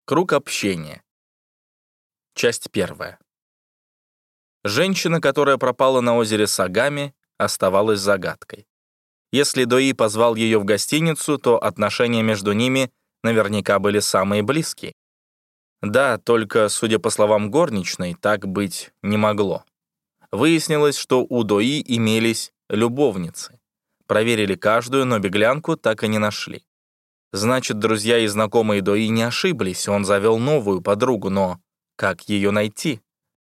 Круг общения. Часть 1. Женщина, которая пропала на озере Сагами, оставалась загадкой. Если Дои позвал ее в гостиницу, то отношения между ними наверняка были самые близкие. Да, только, судя по словам горничной, так быть не могло. Выяснилось, что у Дои имелись любовницы. Проверили каждую, но беглянку так и не нашли. Значит, друзья и знакомые Дои не ошиблись, он завел новую подругу, но как ее найти?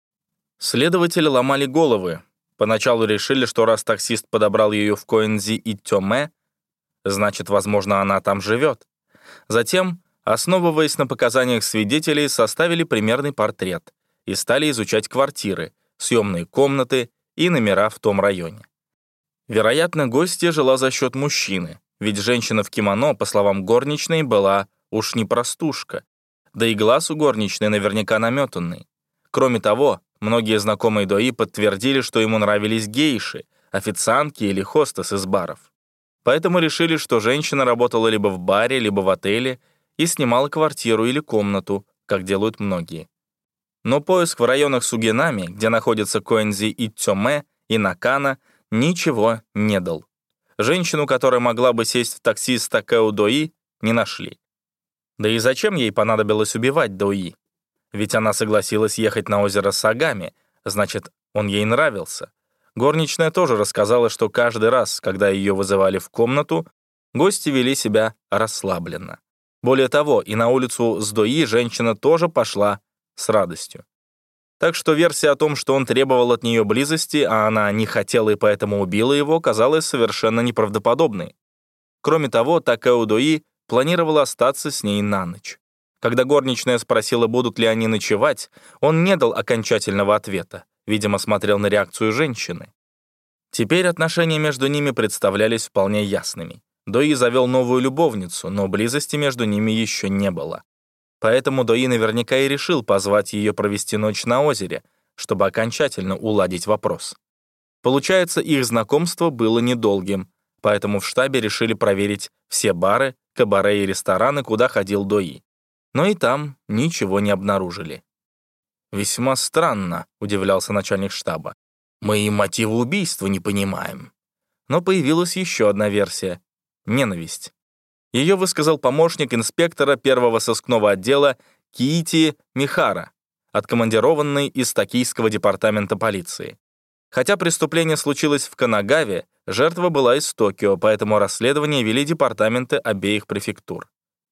Следователи ломали головы. Поначалу решили, что раз таксист подобрал ее в Коэнзи и Тёме, значит, возможно, она там живет. Затем, основываясь на показаниях свидетелей, составили примерный портрет и стали изучать квартиры, съемные комнаты и номера в том районе. Вероятно, гостья жила за счет мужчины, ведь женщина в кимоно, по словам горничной, была уж не простушка, да и глаз у горничной наверняка наметанный. Кроме того, многие знакомые Дои подтвердили, что ему нравились гейши, официантки или хостес из баров. Поэтому решили, что женщина работала либо в баре, либо в отеле и снимала квартиру или комнату, как делают многие. Но поиск в районах Сугинами, где находятся Коэнзи и Тёме, и Накана, ничего не дал. Женщину, которая могла бы сесть в такси с Такео Дои, не нашли. Да и зачем ей понадобилось убивать Дои? Ведь она согласилась ехать на озеро Сагами, значит, он ей нравился. Горничная тоже рассказала, что каждый раз, когда ее вызывали в комнату, гости вели себя расслабленно. Более того, и на улицу с Дои женщина тоже пошла с радостью. Так что версия о том, что он требовал от нее близости, а она не хотела и поэтому убила его, казалась совершенно неправдоподобной. Кроме того, Такео Дои планировала остаться с ней на ночь. Когда горничная спросила, будут ли они ночевать, он не дал окончательного ответа, видимо, смотрел на реакцию женщины. Теперь отношения между ними представлялись вполне ясными. Дои завел новую любовницу, но близости между ними еще не было. Поэтому Дои наверняка и решил позвать ее провести ночь на озере, чтобы окончательно уладить вопрос. Получается, их знакомство было недолгим, поэтому в штабе решили проверить все бары, кабаре и рестораны, куда ходил Дои. Но и там ничего не обнаружили. «Весьма странно», — удивлялся начальник штаба. «Мы и мотивы убийства не понимаем». Но появилась еще одна версия — ненависть. Ее высказал помощник инспектора первого сыскного отдела Киити Михара, откомандированный из Токийского департамента полиции. Хотя преступление случилось в Канагаве, жертва была из Токио, поэтому расследование вели департаменты обеих префектур.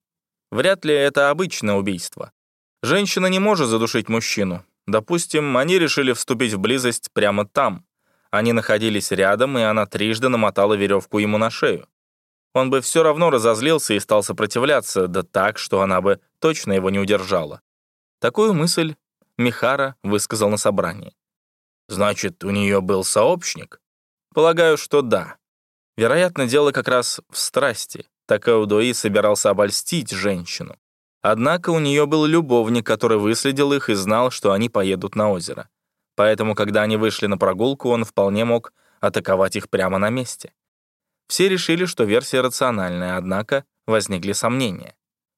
Вряд ли это обычное убийство. Женщина не может задушить мужчину. Допустим, они решили вступить в близость прямо там. Они находились рядом, и она трижды намотала веревку ему на шею. Он бы все равно разозлился и стал сопротивляться, да так, что она бы точно его не удержала. Такую мысль Михара высказал на собрании. «Значит, у нее был сообщник?» «Полагаю, что да. Вероятно, дело как раз в страсти. Такео Дои собирался обольстить женщину. Однако у нее был любовник, который выследил их и знал, что они поедут на озеро. Поэтому, когда они вышли на прогулку, он вполне мог атаковать их прямо на месте. Все решили, что версия рациональная, однако возникли сомнения.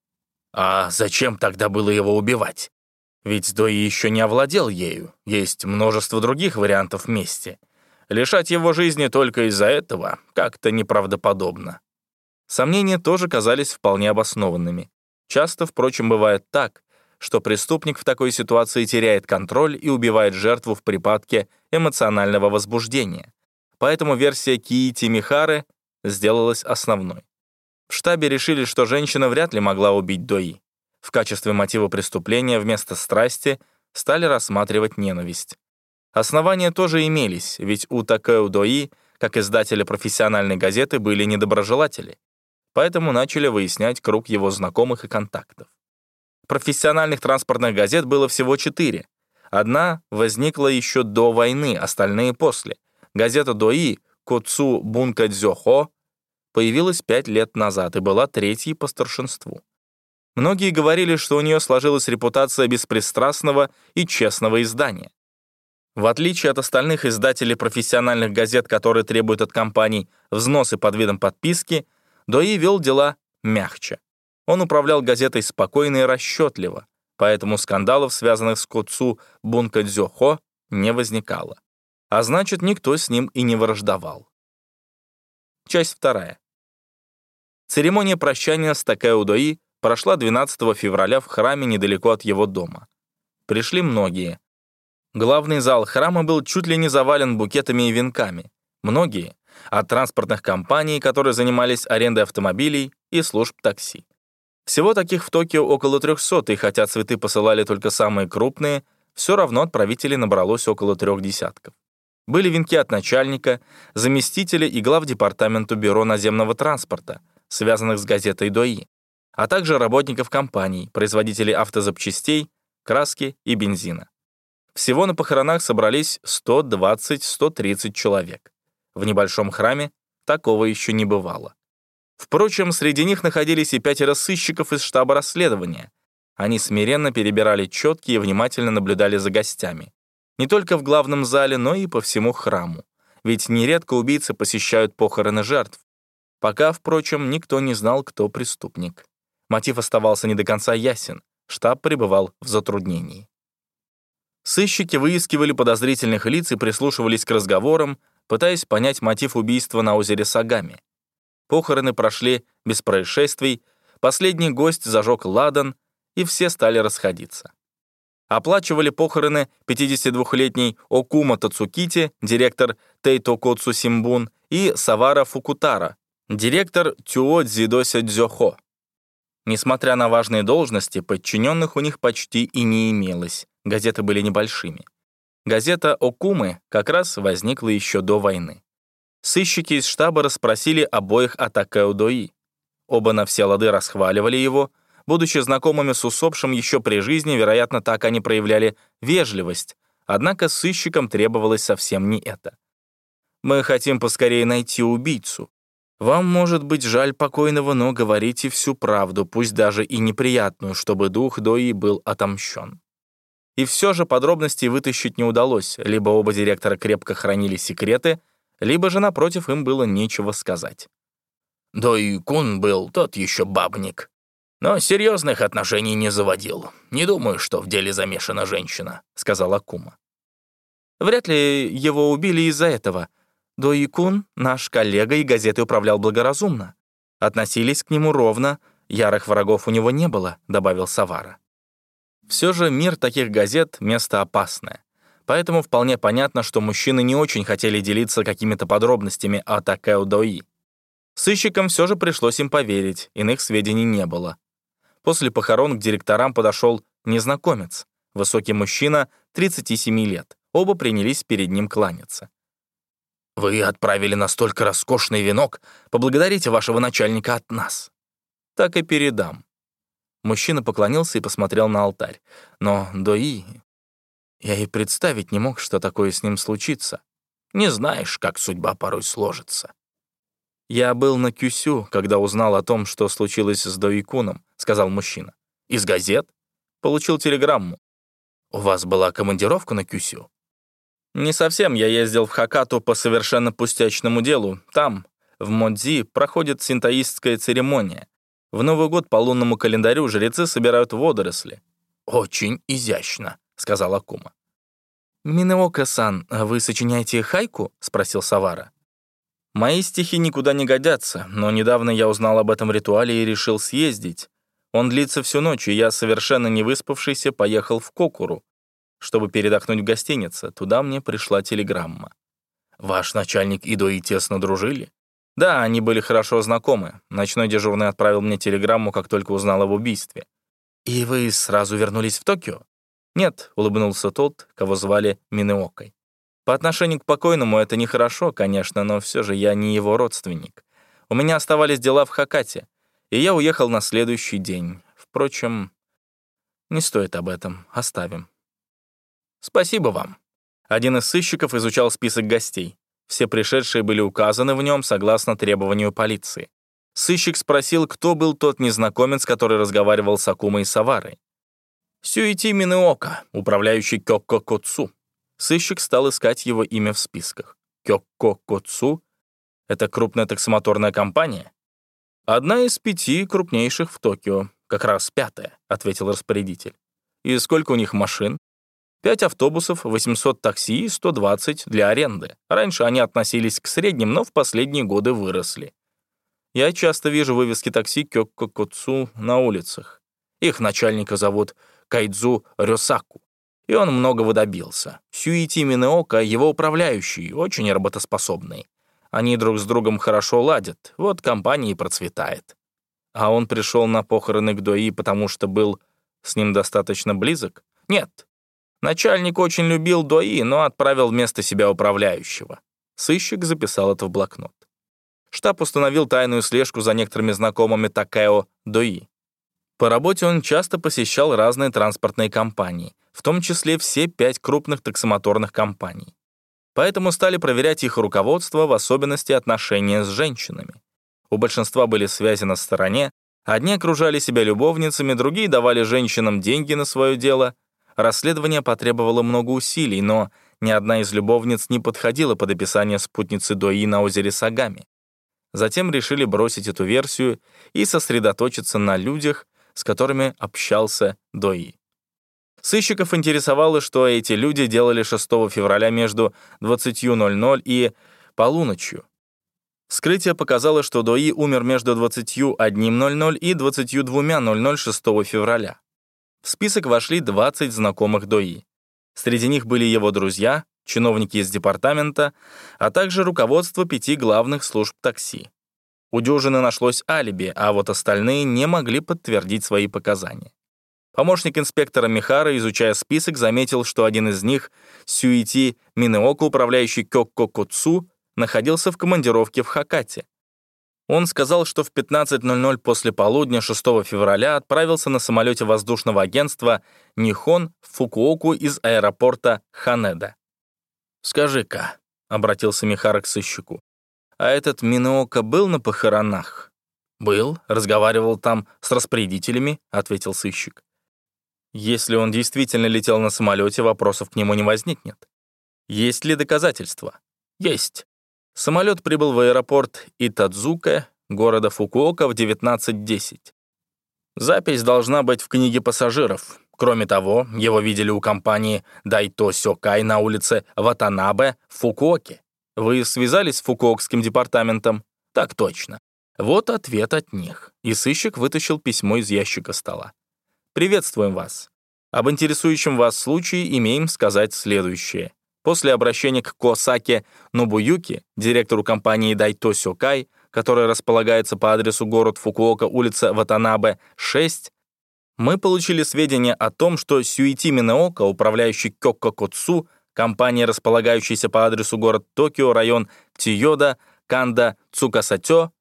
«А зачем тогда было его убивать? Ведь Дои еще не овладел ею. Есть множество других вариантов мести. Лишать его жизни только из-за этого как-то неправдоподобно». Сомнения тоже казались вполне обоснованными. Часто, впрочем, бывает так, что преступник в такой ситуации теряет контроль и убивает жертву в припадке эмоционального возбуждения. Поэтому версия Киити Михары сделалась основной. В штабе решили, что женщина вряд ли могла убить Дои. В качестве мотива преступления вместо страсти стали рассматривать ненависть. Основания тоже имелись, ведь у Такео Дои, как издателя профессиональной газеты, были недоброжелатели. Поэтому начали выяснять круг его знакомых и контактов. Профессиональных транспортных газет было всего 4. Одна возникла еще до войны, остальные — после. Газета Дои Коцу Бункадзёхо появилась 5 лет назад и была 3-й по старшинству. Многие говорили, что у нее сложилась репутация беспристрастного и честного издания. В отличие от остальных издателей профессиональных газет, которые требуют от компаний взносы под видом подписки, Дои вел дела мягче. Он управлял газетой спокойно и расчетливо, поэтому скандалов, связанных с Коцу Бункадзёхо, не возникало. А значит, никто с ним и не враждовал. Часть 2. Церемония прощания с Такео Дои прошла 12 февраля в храме недалеко от его дома. Пришли многие. Главный зал храма был чуть ли не завален букетами и венками. Многие от транспортных компаний, которые занимались арендой автомобилей и служб такси. Всего таких в Токио около 300, и хотя цветы посылали только самые крупные, все равно отправителей набралось около 3 десятков. Были венки от начальника, заместителя и глав департамента бюро наземного транспорта, связанных с газетой «Дои», а также работников компаний, производителей автозапчастей, краски и бензина. Всего на похоронах собрались 120-130 человек. В небольшом храме такого еще не бывало. Впрочем, среди них находились и 5 сыщиков из штаба расследования. Они смиренно перебирали четки и внимательно наблюдали за гостями. Не только в главном зале, но и по всему храму. Ведь нередко убийцы посещают похороны жертв. Пока, впрочем, никто не знал, кто преступник. Мотив оставался не до конца ясен. Штаб пребывал в затруднении. Сыщики выискивали подозрительных лиц и прислушивались к разговорам, пытаясь понять мотив убийства на озере Сагами. Похороны прошли без происшествий, последний гость зажег ладан, и все стали расходиться. Оплачивали похороны 52-летний Окума Тацукити, директор Тейтокоцу Симбун, и Савара Фукутара, директор Тюо Дзидося Дзёхо. Несмотря на важные должности, подчиненных у них почти и не имелось, газеты были небольшими. Газета Окумы как раз возникла еще до войны. Сыщики из штаба расспросили обоих о Такео Дои. Оба на все лады расхваливали его. Будучи знакомыми с усопшим еще при жизни, вероятно, так они проявляли вежливость, однако сыщикам требовалось совсем не это. «Мы хотим поскорее найти убийцу. Вам может быть жаль покойного, но говорите всю правду, пусть даже и неприятную, чтобы дух Дои был отомщен». И все же подробностей вытащить не удалось, либо оба директора крепко хранили секреты, либо же, напротив, им было нечего сказать. «Дои-кун был тот еще бабник, но серьезных отношений не заводил. Не думаю, что в деле замешана женщина», — сказал Окума. «Вряд ли его убили из-за этого. Дои-кун, наш коллега, и газетой управлял благоразумно. Относились к нему ровно, ярых врагов у него не было», — добавил Савара. Все же мир таких газет — место опасное. Поэтому вполне понятно, что мужчины не очень хотели делиться какими-то подробностями о Такео Дои. Сыщикам все же пришлось им поверить, иных сведений не было. После похорон к директорам подошел незнакомец, высокий мужчина 37 лет. Оба принялись перед ним кланяться. «Вы отправили настолько роскошный венок, поблагодарите вашего начальника от нас». «Так и передам». Мужчина поклонился и посмотрел на алтарь. Но Дои... Я и представить не мог, что такое с ним случится. Не знаешь, как судьба порой сложится. «Я был на Кюсю, когда узнал о том, что случилось с Дои-куном», — сказал мужчина. «Из газет? Получил телеграмму. У вас была командировка на Кюсю?» «Не совсем. Я ездил в Хоккату по совершенно пустячному делу. Там, в Модзи, проходит синтоистская церемония. В Новый год по лунному календарю жрецы собирают водоросли». «Очень изящно», — сказал Окума. «Минеока-сан, вы сочиняете хайку?» — спросил Савара. «Мои стихи никуда не годятся, но недавно я узнал об этом ритуале и решил съездить. Он длится всю ночь, и я, совершенно не выспавшийся, поехал в Кокуру, чтобы передохнуть в гостинице. Туда мне пришла телеграмма». «Ваш начальник и Дои тесно дружили?» «Да, они были хорошо знакомы. Ночной дежурный отправил мне телеграмму, как только узнал об убийстве». «И вы сразу вернулись в Токио?» «Нет», — улыбнулся тот, кого звали Минеокой. «По отношению к покойному это нехорошо, конечно, но все же я не его родственник. У меня оставались дела в Хоккате, и я уехал на следующий день. Впрочем, не стоит об этом, оставим». «Спасибо вам». Один из сыщиков изучал список гостей. Все пришедшие были указаны в нем согласно требованию полиции. Сыщик спросил, кто был тот незнакомец, который разговаривал с Окумой и Саварой. «Сюити Минеока, управляющий Кёкко-Коцу». Сыщик стал искать его имя в списках. Кёкко-Коцу — это крупная таксомоторная компания? «Одна из 5 крупнейших в Токио, как раз 5-я», — ответил распорядитель. «И сколько у них машин?» 5 автобусов, 800 такси и 120 для аренды. Раньше они относились к средним, но в последние годы выросли. Я часто вижу вывески такси Кёккокоцу на улицах. Их начальника зовут Кайдзу Рёсаку, и он многого добился. Сюити Минеока — его управляющий, очень работоспособный. Они друг с другом хорошо ладят, вот компания и процветает. А он пришел на похороны к Дои, потому что был с ним достаточно близок? Нет. Начальник очень любил Дои, но отправил вместо себя управляющего. Сыщик записал это в блокнот. Штаб установил тайную слежку за некоторыми знакомыми Такео Дои. По работе он часто посещал разные транспортные компании, в том числе все 5 крупных таксомоторных компаний. Поэтому стали проверять их руководство, в особенности отношения с женщинами. У большинства были связи на стороне, одни окружали себя любовницами, другие давали женщинам деньги на свое дело. Расследование потребовало много усилий, но ни одна из любовниц не подходила под описание спутницы Дои на озере Сагами. Затем решили бросить эту версию и сосредоточиться на людях, с которыми общался Дои. Сыщиков интересовало, что эти люди делали 6 февраля между 20:00 и полуночью. Вскрытие показало, что Дои умер между 21:00 и 22:00 6 февраля. В список вошли 20 знакомых Дои. Среди них были его друзья, чиновники из департамента, а также руководство 5 главных служб такси. У дюжины нашлось алиби, а вот остальные не могли подтвердить свои показания. Помощник инспектора Михара, изучая список, заметил, что один из них, Сюити Минеока, управляющий Кёккокоцу, находился в командировке в Хакате. Он сказал, что в 15:00 после полудня 6 февраля отправился на самолете воздушного агентства «Нихон» в Фукуоку из аэропорта Ханеда. «Скажи-ка», — обратился Михара к сыщику, «а этот Минеока был на похоронах?» «Был, разговаривал там с распорядителями», — ответил сыщик. «Если он действительно летел на самолете, вопросов к нему не возникнет. Есть ли доказательства?» «Есть. Самолет прибыл в аэропорт Итадзука, города Фукуока, в 19:10. Запись должна быть в книге пассажиров. Кроме того, его видели у компании Дайто Сёкай на улице Ватанабе в Фукуоке. Вы связались с фукуокским департаментом? Так точно. Вот ответ от них». И сыщик вытащил письмо из ящика стола. «Приветствуем вас. Об интересующем вас случае имеем сказать следующее. После обращения к Косаке Нобуюки, директору компании Дайто Сёкай, которая располагается по адресу город Фукуока, улица Ватанабе, 6, мы получили сведения о том, что Сюити Минеока, управляющий Кёккокоцу, компания, располагающаяся по адресу город Токио, район Тиёда, Канда, Цукасатё,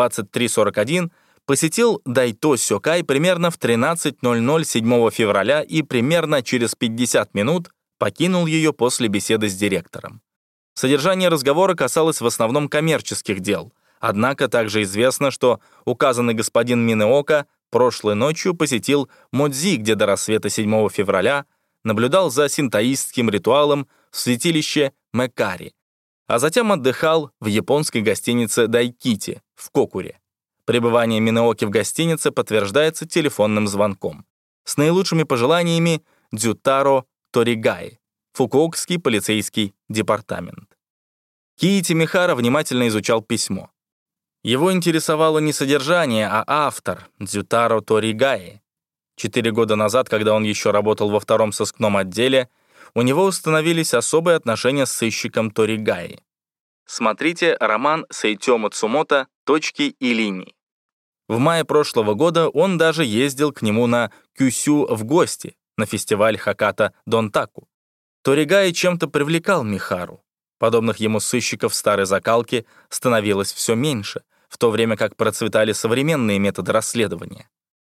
2341, посетил Дайто Сёкай примерно в 13:00 7 февраля и примерно через 50 минут покинул ее после беседы с директором. Содержание разговора касалось в основном коммерческих дел, однако также известно, что указанный господин Минеока прошлой ночью посетил Модзи, где до рассвета 7 февраля наблюдал за синтоистским ритуалом в святилище Мэкари, а затем отдыхал в японской гостинице Дайкити в Кокуре. Пребывание Минеоки в гостинице подтверждается телефонным звонком. С наилучшими пожеланиями, Дзютаро Торигай, Фукуокский полицейский департамент. Киити Михара внимательно изучал письмо. Его интересовало не содержание, а автор, Дзютаро Торигай. 4 года назад, когда он еще работал во 2-м сыскном отделе, у него установились особые отношения с сыщиком Торигай. Смотрите роман Сэйтё Мацумото «Точки и линии». В мае прошлого года он даже ездил к нему на Кюсю в гости, на фестиваль Хаката Донтаку. Торигай чем-то привлекал Михару. Подобных ему сыщиков старой закалки становилось все меньше, в то время как процветали современные методы расследования.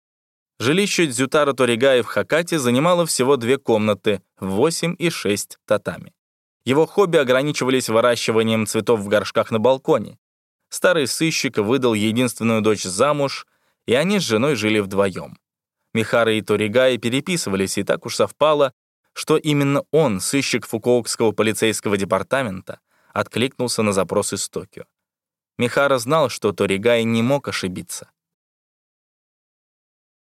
Жилище Дзютаро Торигай в Хакате занимало всего 2 комнаты в 8 и 6 татами. Его хобби ограничивались выращиванием цветов в горшках на балконе. Старый сыщик выдал единственную дочь замуж, и они с женой жили вдвоем. Михара и Торигай переписывались, и так уж совпало, что именно он, сыщик Фукуокского полицейского департамента, откликнулся на запрос из Токио. Михара знал, что Торигай не мог ошибиться.